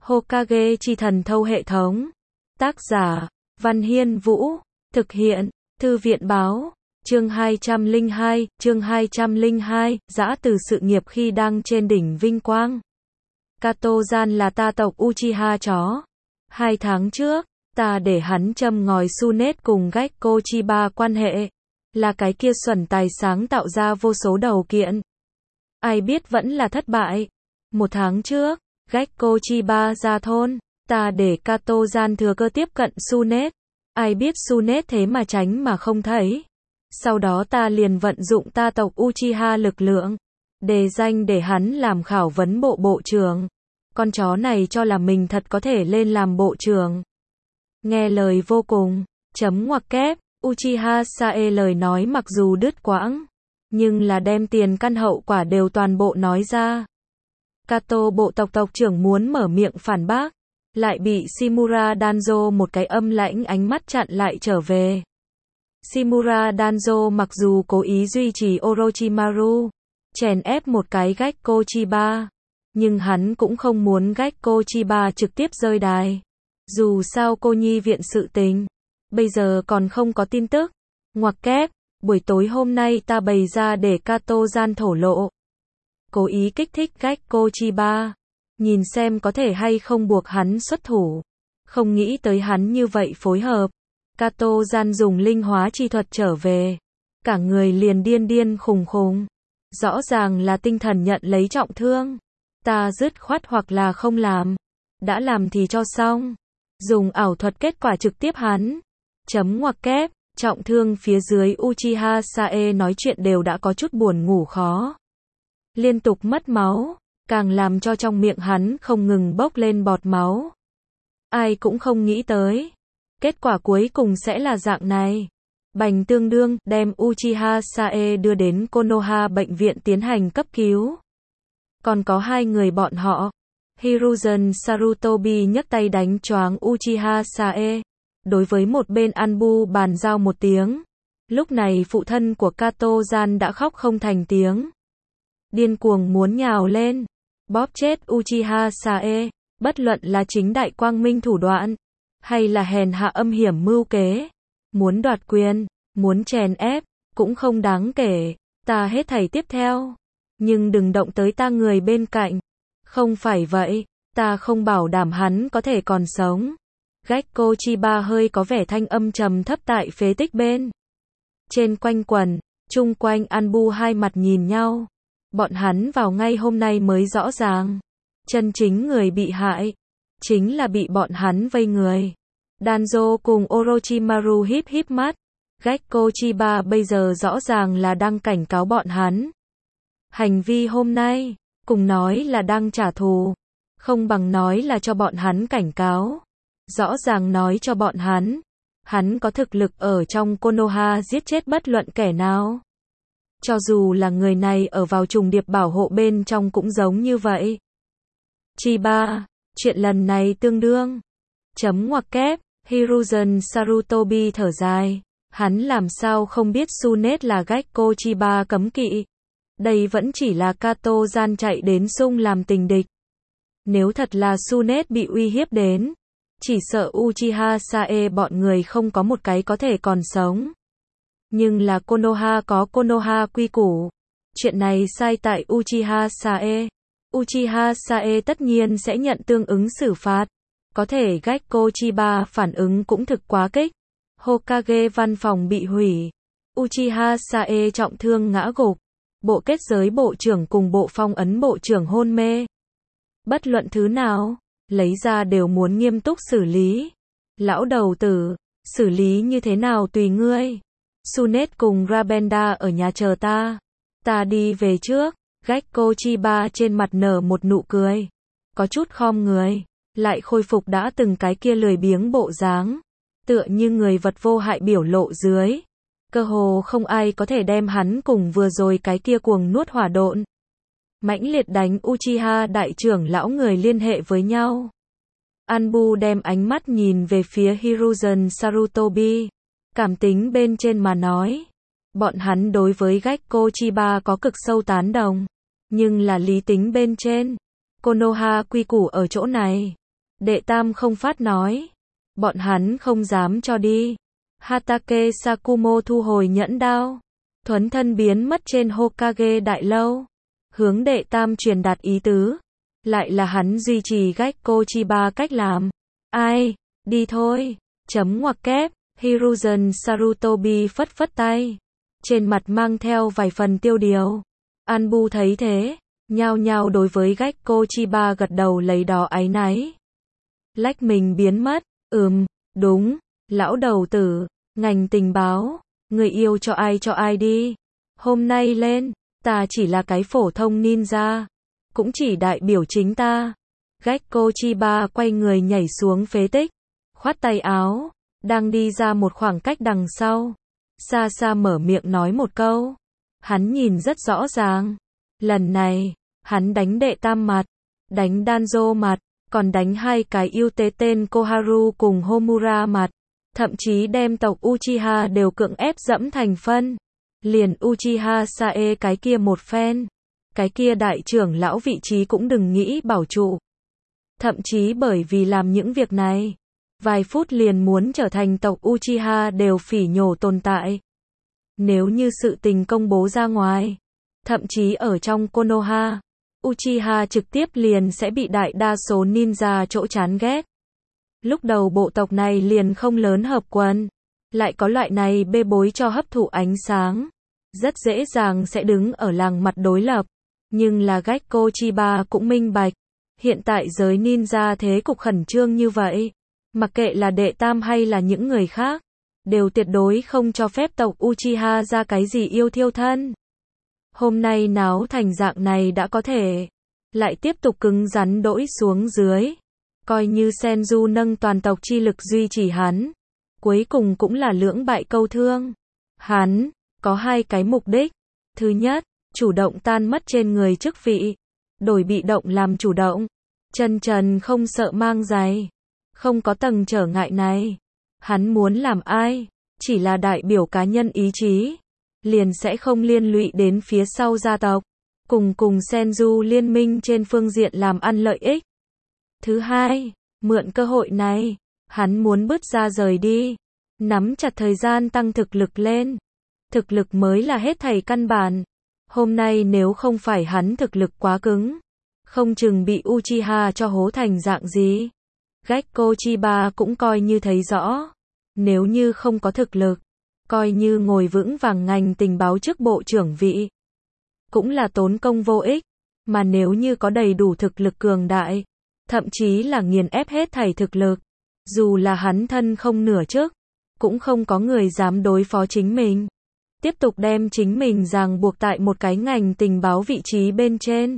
Hokage chi thần thâu hệ thống. Tác giả, Văn Hiên Vũ. Thực hiện, Thư viện Báo. Chương 202, giã từ sự nghiệp khi đang trên đỉnh vinh quang. Kato-gian là ta tộc Uchiha chó. 2 tháng trước, ta để hắn châm ngòi Tsunade cùng Gekko Chiba quan hệ. Là cái kia xuẩn tài sáng tạo ra vô số đầu kiện. Ai biết vẫn là thất bại. 1 tháng trước, Gekko Chiba ra thôn, ta để Kato-gian thừa cơ tiếp cận Tsunade. Ai biết Tsunade thế mà tránh mà không thấy. Sau đó ta liền vận dụng ta tộc Uchiha lực lượng, đề danh để hắn làm khảo vấn bộ trưởng. Con chó này cho là mình thật có thể lên làm bộ trưởng. Nghe lời vô cùng, chấm ngoặc kép, Uchiha Sae lời nói mặc dù đứt quãng, nhưng là đem tiền căn hậu quả đều toàn bộ nói ra. Kato bộ tộc trưởng muốn mở miệng phản bác, lại bị Shimura Danzo một cái âm lãnh ánh mắt chặn lại trở về. Shimura Danzo mặc dù cố ý duy trì Orochimaru, chèn ép một cái Gekko Chiba, nhưng hắn cũng không muốn Gekko Chiba trực tiếp rơi đài. Dù sao cô nhi viện sự tình, bây giờ còn không có tin tức. Ngoặc kép, buổi tối hôm nay ta bày ra để Kato-gian thổ lộ. Cố ý kích thích Gekko Chiba, nhìn xem có thể hay không buộc hắn xuất thủ. Không nghĩ tới hắn như vậy phối hợp. Kato-gian dùng linh hóa chi thuật trở về. Cả người liền điên khùng. Rõ ràng là tinh thần nhận lấy trọng thương. Ta dứt khoát hoặc là không làm. Đã làm thì cho xong. Dùng ảo thuật kết quả trực tiếp hắn. Chấm ngoặc kép, trọng thương phía dưới Uchiha Sae nói chuyện đều đã có chút buồn ngủ khó. Liên tục mất máu, càng làm cho trong miệng hắn không ngừng bốc lên bọt máu. Ai cũng không nghĩ tới. Kết quả cuối cùng sẽ là dạng này. Bành tương đương, đem Uchiha Sae đưa đến Konoha bệnh viện tiến hành cấp cứu. Còn có 2 người bọn họ. Hiruzen Sarutobi nhấc tay đánh choáng Uchiha Sae. Đối với một bên Anbu bàn giao một tiếng. Lúc này phụ thân của Kato-gian đã khóc không thành tiếng. Điên cuồng muốn nhào lên. Bóp chết Uchiha Sae. Bất luận là chính đại quang minh thủ đoạn, hay là hèn hạ âm hiểm mưu kế. Muốn đoạt quyền, muốn chèn ép, cũng không đáng kể. Ta hết thảy tiếp theo. Nhưng đừng động tới ta người bên cạnh. Không phải vậy, ta không bảo đảm hắn có thể còn sống. Gekko Chiba hơi có vẻ thanh âm trầm thấp tại phế tích bên trên quanh quẩn, chung quanh Anbu hai mặt nhìn nhau. Bọn hắn vào ngay hôm nay mới rõ ràng. Chân chính người bị hại, chính là bị bọn hắn vây người. Danzo cùng Orochimaru híp mắt. Gekko Chiba bây giờ rõ ràng là đang cảnh cáo bọn hắn. Hành vi hôm nay, cùng nói là đang trả thù, không bằng nói là cho bọn hắn cảnh cáo. Rõ ràng nói cho bọn hắn có thực lực ở trong Konoha giết chết bất luận kẻ nào. Cho dù là người này ở vào trùng điệp bảo hộ bên trong cũng giống như vậy. Chiba, chuyện lần này tương đương. Chấm ngoặc kép, Hiruzen Sarutobi thở dài. Hắn làm sao không biết Tsunade là Gekko Chiba cấm kỵ. Đây vẫn chỉ là Kato-gian chạy đến xung làm tình địch. Nếu thật là Tsunade bị uy hiếp đến, chỉ sợ Uchiha Sae bọn người không có một cái có thể còn sống. Nhưng là Konoha có Konoha quy củ. Chuyện này sai tại Uchiha Sae. Uchiha Sae tất nhiên sẽ nhận tương ứng xử phạt. Có thể Gekko Chiba phản ứng cũng thực quá kích. Hokage văn phòng bị hủy. Uchiha Sae trọng thương ngã gục. Bộ kết giới bộ trưởng cùng bộ phong ấn bộ trưởng hôn mê. Bất luận thứ nào, lấy ra đều muốn nghiêm túc xử lý. Lão đầu tử, xử lý như thế nào tùy ngươi. Tsunade cùng Rabenda ở nhà chờ ta. Ta đi về trước. Gekko Chiba trên mặt nở một nụ cười. Có chút khom người, lại khôi phục đã từng cái kia lười biếng bộ dáng. Tựa như người vật vô hại biểu lộ dưới. Cơ hồ không ai có thể đem hắn cùng vừa rồi cái kia cuồng nuốt hỏa độn. Mãnh liệt đánh Uchiha đại trưởng lão người liên hệ với nhau. Anbu đem ánh mắt nhìn về phía Hiruzen Sarutobi. Cảm tính bên trên mà nói. Bọn hắn đối với Gekko Chiba có cực sâu tán đồng. Nhưng là lý tính bên trên. Konoha quy củ ở chỗ này. Đệ tam không phát nói. Bọn hắn không dám cho đi. Hatake Sakumo thu hồi nhẫn đao. Thuấn thân biến mất trên Hokage đại lâu. Hướng đệ tam truyền đạt ý tứ. Lại là hắn duy trì Gekko Chiba cách làm. Ai, đi thôi. Chấm ngoặc kép. Hiruzen Sarutobi phất phất tay. Trên mặt mang theo vài phần tiêu điều. Anbu thấy thế. Nhao nhao đối với Gekko Chiba gật đầu lấy đó áy náy. Lách mình biến mất. Đúng. Lão đầu tử. Ngành tình báo. Người yêu cho ai đi. Hôm nay lên. Ta chỉ là cái phổ thông ninja. Cũng chỉ đại biểu chính ta. Gekko Chiba quay người nhảy xuống phế tích. Khoát tay áo. Đang đi ra một khoảng cách đằng sau. Xa xa mở miệng nói một câu. Hắn nhìn rất rõ ràng. Lần này, hắn đánh đệ tam mặt. Đánh Danzo mặt. Còn đánh hai cái yêu tế tên Koharu cùng Homura mặt. Thậm chí đem tộc Uchiha đều cưỡng ép dẫm thành phân. Liền Uchiha Sae cái kia một phen. Cái kia đại trưởng lão vị trí cũng đừng nghĩ bảo trụ. Thậm chí bởi vì làm những việc này, vài phút liền muốn trở thành tộc Uchiha đều phỉ nhổ tồn tại. Nếu như sự tình công bố ra ngoài, thậm chí ở trong Konoha, Uchiha trực tiếp liền sẽ bị đại đa số ninja chỗ chán ghét. Lúc đầu bộ tộc này liền không lớn hợp quần, lại có loại này bê bối cho hấp thụ ánh sáng, rất dễ dàng sẽ đứng ở làng mặt đối lập. Nhưng là Gekko Chiba cũng minh bạch, hiện tại giới ninja thế cục khẩn trương như vậy, mặc kệ là đệ tam hay là những người khác, đều tuyệt đối không cho phép tộc Uchiha ra cái gì yêu thiêu thân. Hôm nay náo thành dạng này đã có thể, lại tiếp tục cứng rắn đỗi xuống dưới. Coi như Senju nâng toàn tộc chi lực duy trì hắn, cuối cùng cũng là lưỡng bại câu thương. Hắn có hai cái mục đích. Thứ nhất, chủ động tan mất trên người chức vị, đổi bị động làm chủ động. Chân trần không sợ mang giày. Không có tầng trở ngại này. Hắn muốn làm ai, chỉ là đại biểu cá nhân ý chí, liền sẽ không liên lụy đến phía sau gia tộc. Cùng Senju liên minh trên phương diện làm ăn lợi ích. Thứ hai, mượn cơ hội này, hắn muốn bứt ra rời đi, nắm chặt thời gian tăng thực lực lên. Thực lực mới là hết thảy căn bản. Hôm nay nếu không phải hắn thực lực quá cứng, không chừng bị Uchiha cho hố thành dạng gì. Gekko Chiba cũng coi như thấy rõ. Nếu như không có thực lực, coi như ngồi vững vàng ngành tình báo chức bộ trưởng vị, cũng là tốn công vô ích. Mà nếu như có đầy đủ thực lực cường đại, thậm chí là nghiền ép hết thảy thực lực, dù là hắn thân không nửa chức, cũng không có người dám đối phó chính mình. Tiếp tục đem chính mình ràng buộc tại một cái ngành tình báo vị trí bên trên,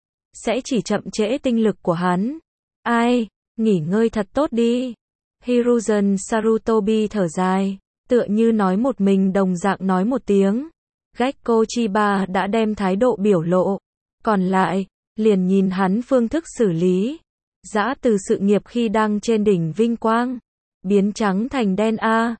sẽ chỉ chậm trễ tinh lực của hắn. Ai, nghỉ ngơi thật tốt đi. Hiruzen Sarutobi thở dài, tựa như nói một mình đồng dạng nói một tiếng. Gekko Chiba đã đem thái độ biểu lộ, còn lại, liền nhìn hắn phương thức xử lý. Giã từ sự nghiệp khi đang trên đỉnh vinh quang, biến trắng thành đen a.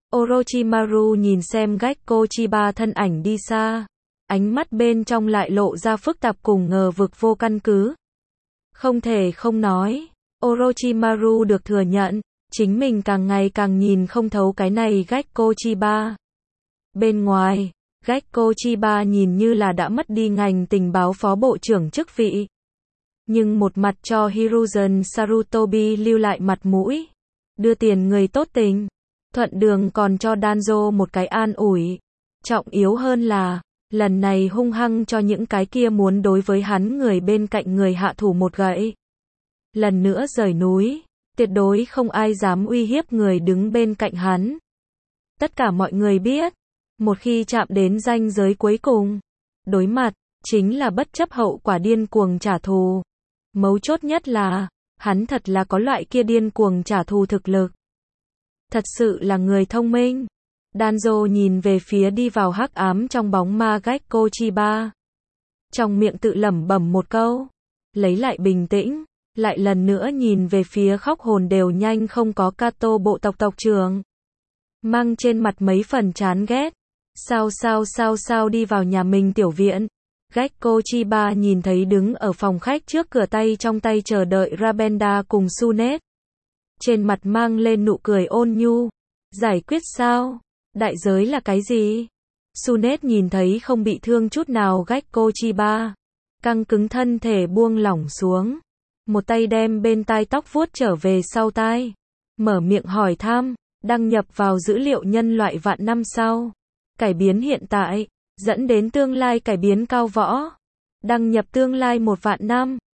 Orochimaru nhìn xem Gekko Chiba thân ảnh đi xa, ánh mắt bên trong lại lộ ra phức tạp cùng ngờ vực vô căn cứ. Không thể không nói, Orochimaru được thừa nhận, chính mình càng ngày càng nhìn không thấu cái này Gekko Chiba. Bên ngoài, Gekko Chiba nhìn như là đã mất đi ngành tình báo phó bộ trưởng chức vị. Nhưng một mặt cho Hiruzen Sarutobi lưu lại mặt mũi, đưa tiền người tốt tình, thuận đường còn cho Danzo một cái an ủi. Trọng yếu hơn là, lần này hung hăng cho những cái kia muốn đối với hắn người bên cạnh người hạ thủ một gậy. Lần nữa rời núi, tuyệt đối không ai dám uy hiếp người đứng bên cạnh hắn. Tất cả mọi người biết, một khi chạm đến ranh giới cuối cùng, đối mặt, chính là bất chấp hậu quả điên cuồng trả thù. Mấu chốt nhất là, hắn thật là có loại kia điên cuồng trả thù thực lực. Thật sự là người thông minh. Danzo nhìn về phía đi vào hắc ám trong bóng ma Gekko Chiba. Trong miệng tự lẩm bẩm một câu, lấy lại bình tĩnh, lại lần nữa nhìn về phía khóc hồn đều nhanh không có Kato bộ tộc tộc trưởng. Mang trên mặt mấy phần chán ghét. Sao đi vào nhà mình tiểu viện. Gecko Chiba nhìn thấy đứng ở phòng khách trước cửa tay trong tay chờ đợi Rabenda cùng Sunet. Trên mặt mang lên nụ cười ôn nhu. Giải quyết sao? Đại giới là cái gì? Sunet nhìn thấy không bị thương chút nào Gecko Chiba. Căng cứng thân thể buông lỏng xuống. Một tay đem bên tai tóc vuốt trở về sau tai. Mở miệng hỏi thăm, đăng nhập vào dữ liệu nhân loại vạn năm sau. Cải biến hiện tại, dẫn đến tương lai cải biến cao võ. Đăng nhập tương lai 1 vạn năm.